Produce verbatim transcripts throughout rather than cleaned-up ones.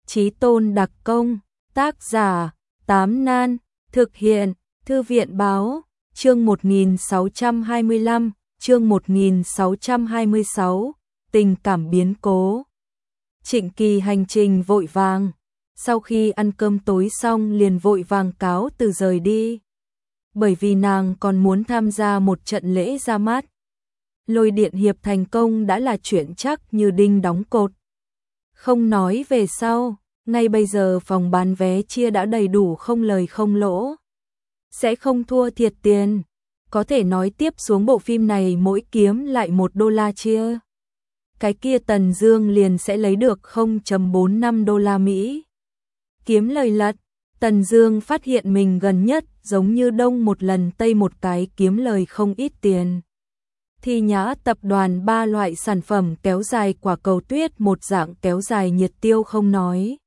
Chí Tôn đặc công, tác giả, Tám Nan, thực hiện, Thư viện báo, chương một nghìn sáu trăm hai mươi lăm, chương một nghìn sáu trăm hai mươi sáu, tình cảm biến cố. Trịnh Kỳ hành trình vội vàng, sau khi ăn cơm tối xong liền vội vàng cáo từ rời đi. Bởi vì nàng còn muốn tham gia một trận lễ ra mắt. Lôi điện hiệp thành công đã là chuyện chắc như đinh đóng cột. Không nói về sau, ngay bây giờ phòng bán vé chia đã đầy đủ không lời không lỗ. Sẽ không thua thiệt tiền. Có thể nói tiếp xuống bộ phim này mỗi kiếm lại một đô la chia. Cái kia Tần Dương liền sẽ lấy được không phẩy bốn năm đô la Mỹ. Kiếm lời lật, Tần Dương phát hiện mình gần nhất giống như đông một lần tây một cái kiếm lời không ít tiền. Thì Nhã tập đoàn ba loại sản phẩm kéo dài quả cầu tuyết một dạng kéo dài nhiệt tiêu không nói.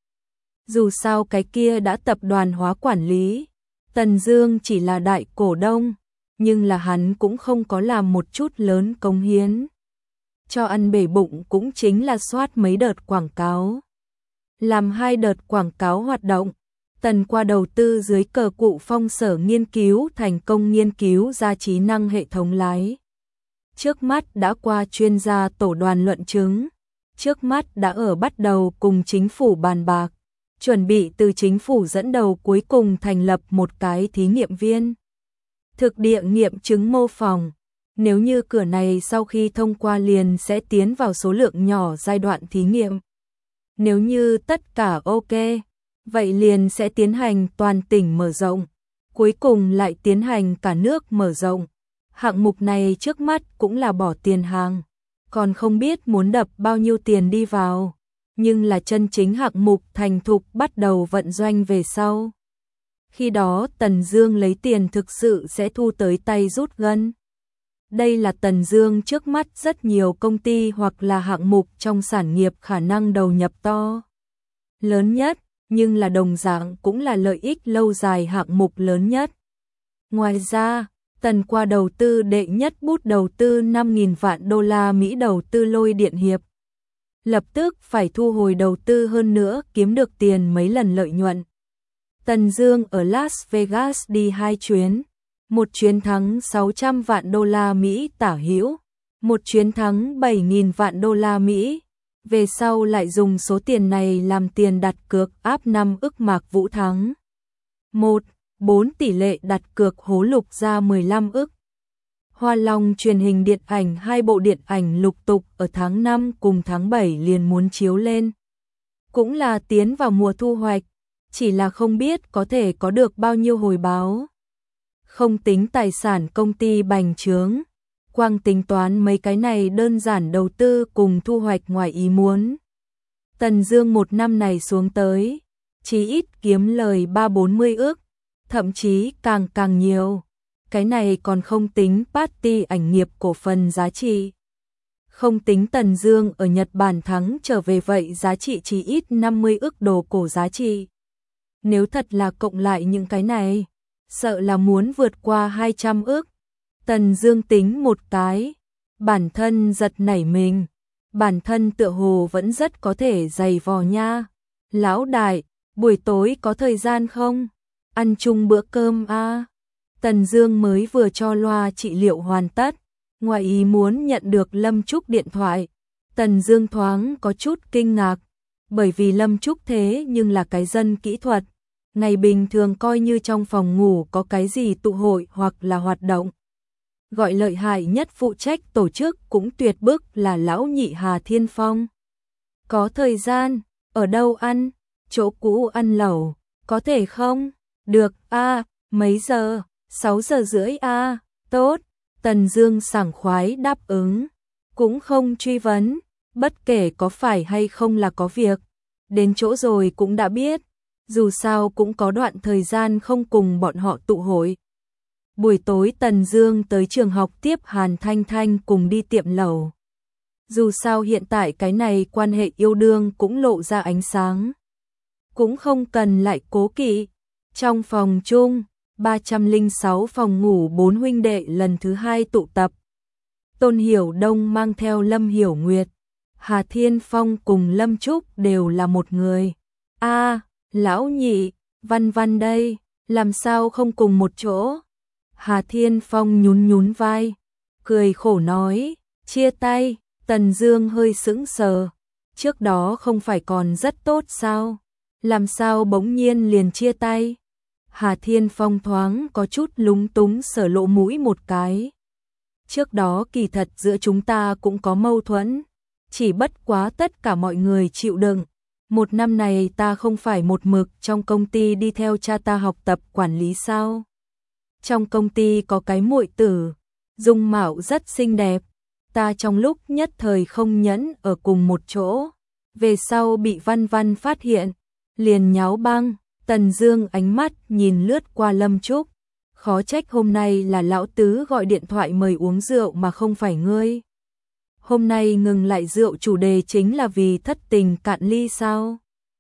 Dù sao cái kia đã tập đoàn hóa quản lý, Tần Dương chỉ là đại cổ đông, nhưng là hắn cũng không có làm một chút lớn cống hiến. Cho ăn bể bụng cũng chính là soát mấy đợt quảng cáo. Làm hai đợt quảng cáo hoạt động, Tần qua đầu tư dưới cờ cụ Phong Sở nghiên cứu thành công nghiên cứu ra trí năng hệ thống lái. Trước mắt đã qua chuyên gia tổ đoàn luận chứng, trước mắt đã ở bắt đầu cùng chính phủ bàn bạc, chuẩn bị từ chính phủ dẫn đầu cuối cùng thành lập một cái thí nghiệm viên. Thực địa nghiệm chứng mô phỏng, nếu như cửa này sau khi thông qua liền sẽ tiến vào số lượng nhỏ giai đoạn thí nghiệm. Nếu như tất cả ok, vậy liền sẽ tiến hành toàn tỉnh mở rộng, cuối cùng lại tiến hành cả nước mở rộng. Hạng mục này trước mắt cũng là bỏ tiền hàng, còn không biết muốn đập bao nhiêu tiền đi vào, nhưng là chân chính hạng mục thành thục bắt đầu vận doanh về sau. Khi đó Tần Dương lấy tiền thực sự sẽ thu tới tay rút gân. Đây là Tần Dương trước mắt rất nhiều công ty hoặc là hạng mục trong sản nghiệp khả năng đầu nhập to lớn nhất, nhưng là đồng dạng cũng là lợi ích lâu dài hạng mục lớn nhất. Ngoài ra, Tần qua đầu tư đệ nhất bút đầu tư năm nghìn vạn đô la Mỹ đầu tư lôi điện hiệp. Lập tức phải thu hồi đầu tư hơn nữa kiếm được tiền mấy lần lợi nhuận. Tần Dương ở Las Vegas đi hai chuyến, một chuyến thắng sáu trăm vạn đô la Mỹ tả hữu, một chuyến thắng bảy nghìn vạn đô la Mỹ. Về sau lại dùng số tiền này làm tiền đặt cược áp năm ức Mạc Vũ thắng. một, bốn tỷ lệ đặt cược hố lục ra mười lăm ức. Hoa Long truyền hình điện ảnh hai bộ điện ảnh lục tục ở tháng năm cùng tháng bảy liền muốn chiếu lên. Cũng là tiến vào mùa thu hoạch, chỉ là không biết có thể có được bao nhiêu hồi báo. Không tính tài sản công ty bành trướng, quang tính toán mấy cái này đơn giản đầu tư cùng thu hoạch ngoài ý muốn. Tần Dương một năm này xuống tới, chí ít kiếm lời ba bốn mươi ức, thậm chí càng càng nhiều. Cái này còn không tính party ảnh nghiệp cổ phần giá trị. Không tính Tần Dương ở Nhật Bản thắng trở về vậy giá trị chỉ ít năm mươi ức đồ cổ giá trị. Nếu thật là cộng lại những cái này, sợ là muốn vượt qua hai trăm ức. Tần Dương tính một cái, bản thân giật nảy mình, bản thân tựa hồ vẫn rất có thể dày vò nha. Lão đại, buổi tối có thời gian không? Ăn chung bữa cơm a. À? Tần Dương mới vừa cho loa trị liệu hoàn tất, ngoài ý muốn nhận được Lâm Trúc điện thoại. Tần Dương thoáng có chút kinh ngạc, bởi vì Lâm Trúc thế nhưng là cái dân kỹ thuật, ngày bình thường coi như trong phòng ngủ có cái gì tụ hội hoặc là hoạt động. Gọi lợi hại nhất phụ trách tổ chức cũng tuyệt bức là lão nhị Hà Thiên Phong. Có thời gian, ở đâu ăn? Chỗ cũ ăn lẩu, có thể không? Được a, à, mấy giờ? sáu giờ rưỡi a, à, tốt. Tần Dương sảng khoái đáp ứng, cũng không truy vấn, bất kể có phải hay không là có việc, đến chỗ rồi cũng đã biết, dù sao cũng có đoạn thời gian không cùng bọn họ tụ hội. Buổi tối Tần Dương tới trường học tiếp Hàn Thanh Thanh cùng đi tiệm lẩu. Dù sao hiện tại cái này quan hệ yêu đương cũng lộ ra ánh sáng, cũng không cần lại cố kỵ. Trong phòng chung, ba trăm lẻ sáu phòng ngủ bốn huynh đệ lần thứ hai tụ tập. Tôn Hiểu Đông mang theo Lâm Hiểu Nguyệt, Hà Thiên Phong cùng Lâm Trúc đều là một người. A, lão nhị, Văn Văn đây, làm sao không cùng một chỗ? Hà Thiên Phong nhún nhún vai, cười khổ nói, chia tay. Tần Dương hơi sững sờ, trước đó không phải còn rất tốt sao? Làm sao bỗng nhiên liền chia tay? Hà Thiên Phong thoáng có chút lúng túng sờ lỗ mũi một cái. Trước đó kỳ thật giữa chúng ta cũng có mâu thuẫn, chỉ bất quá tất cả mọi người chịu đựng. Một năm này ta không phải một mực trong công ty đi theo cha ta học tập quản lý sao? Trong công ty có cái muội tử, dung mạo rất xinh đẹp, ta trong lúc nhất thời không nhẫn ở cùng một chỗ, về sau bị Văn Văn phát hiện, liền nháo băng. Tần Dương ánh mắt nhìn lướt qua Lâm Trúc, khó trách hôm nay là lão tứ gọi điện thoại mời uống rượu mà không phải ngươi. Hôm nay ngừng lại rượu chủ đề chính là vì thất tình cạn ly sao?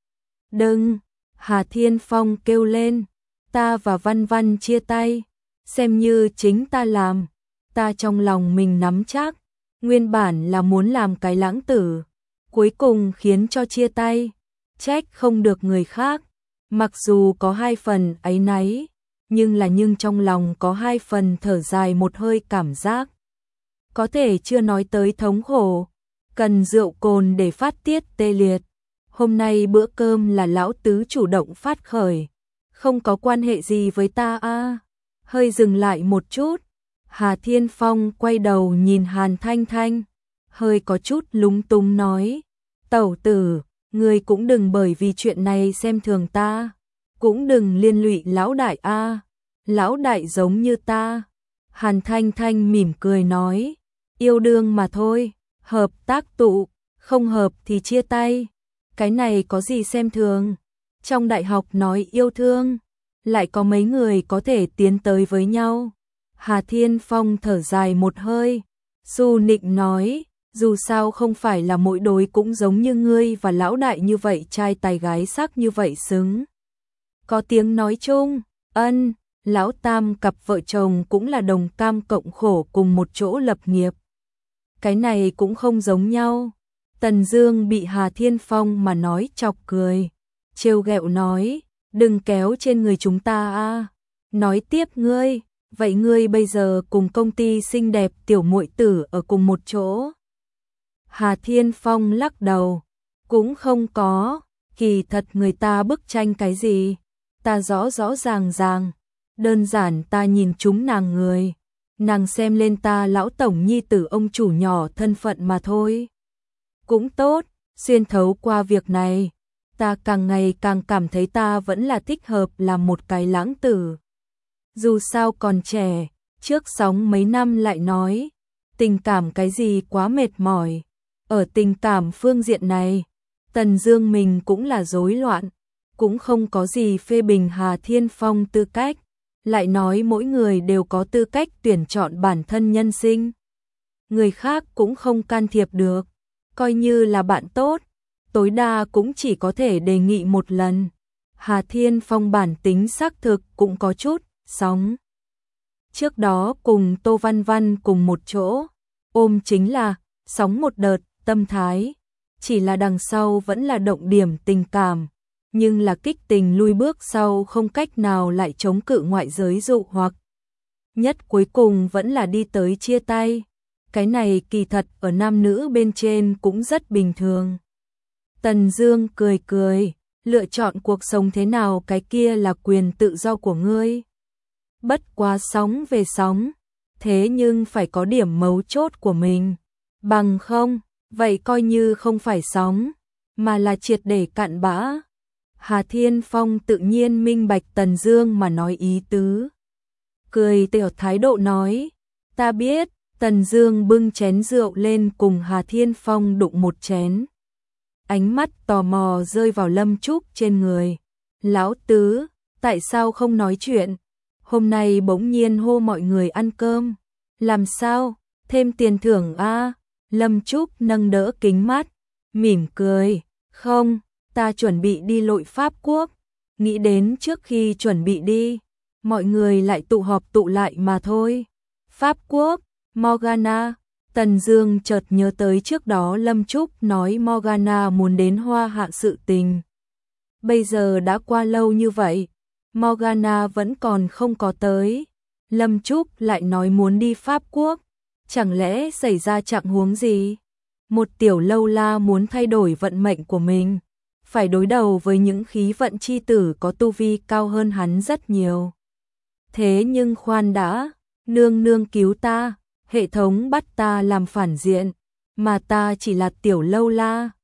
Đừng, Hà Thiên Phong kêu lên, ta và Văn Văn chia tay, xem như chính ta làm, ta trong lòng mình nắm chắc, nguyên bản là muốn làm cái lãng tử, cuối cùng khiến cho chia tay, trách không được người khác, mặc dù có hai phần áy náy, nhưng là nhưng trong lòng có hai phần thở dài một hơi cảm giác. Có thể chưa nói tới thống khổ, cần rượu cồn để phát tiết tê liệt. Hôm nay bữa cơm là lão tứ chủ động phát khởi, không có quan hệ gì với ta a. À. Hơi dừng lại một chút, Hà Thiên Phong quay đầu nhìn Hàn Thanh Thanh, hơi có chút lúng túng nói, tẩu tử, ngươi cũng đừng bởi vì chuyện này xem thường ta, cũng đừng liên lụy lão đại a. À. Lão đại giống như ta. Hàn Thanh Thanh mỉm cười nói, yêu đương mà thôi, hợp tác tụ, không hợp thì chia tay. Cái này có gì xem thường? Trong đại học nói yêu thương, lại có mấy người có thể tiến tới với nhau. Hà Thiên Phong thở dài một hơi, Su Nịnh nói, dù sao không phải là mỗi đối cũng giống như ngươi và lão đại như vậy trai tài gái sắc như vậy xứng. Có tiếng nói chung, ân, lão tam cặp vợ chồng cũng là đồng cam cộng khổ cùng một chỗ lập nghiệp. Cái này cũng không giống nhau. Tần Dương bị Hà Thiên Phong mà nói chọc cười, trêu ghẹo nói, đừng kéo trên người chúng ta a. Nói tiếp ngươi, vậy ngươi bây giờ cùng công ty xinh đẹp tiểu muội tử ở cùng một chỗ? Hà Thiên Phong lắc đầu, cũng không có, kỳ thật người ta bức tranh cái gì, ta rõ rõ ràng ràng, đơn giản ta nhìn chúng nàng người, nàng xem lên ta lão tổng nhi tử ông chủ nhỏ thân phận mà thôi. Cũng tốt, xuyên thấu qua việc này, ta càng ngày càng cảm thấy ta vẫn là thích hợp làm một cái lãng tử. Dù sao còn trẻ, trước sóng mấy năm lại nói, tình cảm cái gì quá mệt mỏi. Ở tình cảm phương diện này, Tần Dương mình cũng là rối loạn, cũng không có gì phê bình Hà Thiên Phong tư cách, lại nói mỗi người đều có tư cách tuyển chọn bản thân nhân sinh. Người khác cũng không can thiệp được, coi như là bạn tốt, tối đa cũng chỉ có thể đề nghị một lần. Hà Thiên Phong bản tính xác thực cũng có chút sóng. Trước đó cùng Tô Văn Văn cùng một chỗ, ôm chính là sóng một đợt tâm thái, chỉ là đằng sau vẫn là động điểm tình cảm, nhưng là kích tình lui bước sau không cách nào lại chống cự ngoại giới dụ hoặc. Nhất cuối cùng vẫn là đi tới chia tay. Cái này kỳ thật ở nam nữ bên trên cũng rất bình thường. Tần Dương cười cười, lựa chọn cuộc sống thế nào cái kia là quyền tự do của ngươi. Bất quá sóng về sóng, thế nhưng phải có điểm mấu chốt của mình. Bằng không, vậy coi như không phải sóng, mà là triệt để cạn bã. Hà Thiên Phong tự nhiên minh bạch Tần Dương mà nói ý tứ. Cười tỏ thái độ nói, ta biết. Tần Dương bưng chén rượu lên cùng Hà Thiên Phong đụng một chén. Ánh mắt tò mò rơi vào Lâm Trúc trên người. Lão tứ, tại sao không nói chuyện? Hôm nay bỗng nhiên hô mọi người ăn cơm. Làm sao? Thêm tiền thưởng a? À? Lâm Trúc nâng đỡ kính mắt, mỉm cười. Không, ta chuẩn bị đi lội Pháp Quốc. Nghĩ đến trước khi chuẩn bị đi, mọi người lại tụ họp tụ lại mà thôi. Pháp Quốc. Morgana, Tần Dương chợt nhớ tới trước đó Lâm Trúc nói Morgana muốn đến Hoa Hạ sự tình. Bây giờ đã qua lâu như vậy, Morgana vẫn còn không có tới. Lâm Trúc lại nói muốn đi Pháp Quốc, chẳng lẽ xảy ra trạng huống gì? Một tiểu lâu la muốn thay đổi vận mệnh của mình, phải đối đầu với những khí vận chi tử có tu vi cao hơn hắn rất nhiều. Thế nhưng khoan đã, nương nương cứu ta, hệ thống bắt ta làm phản diện, mà ta chỉ là tiểu lâu la.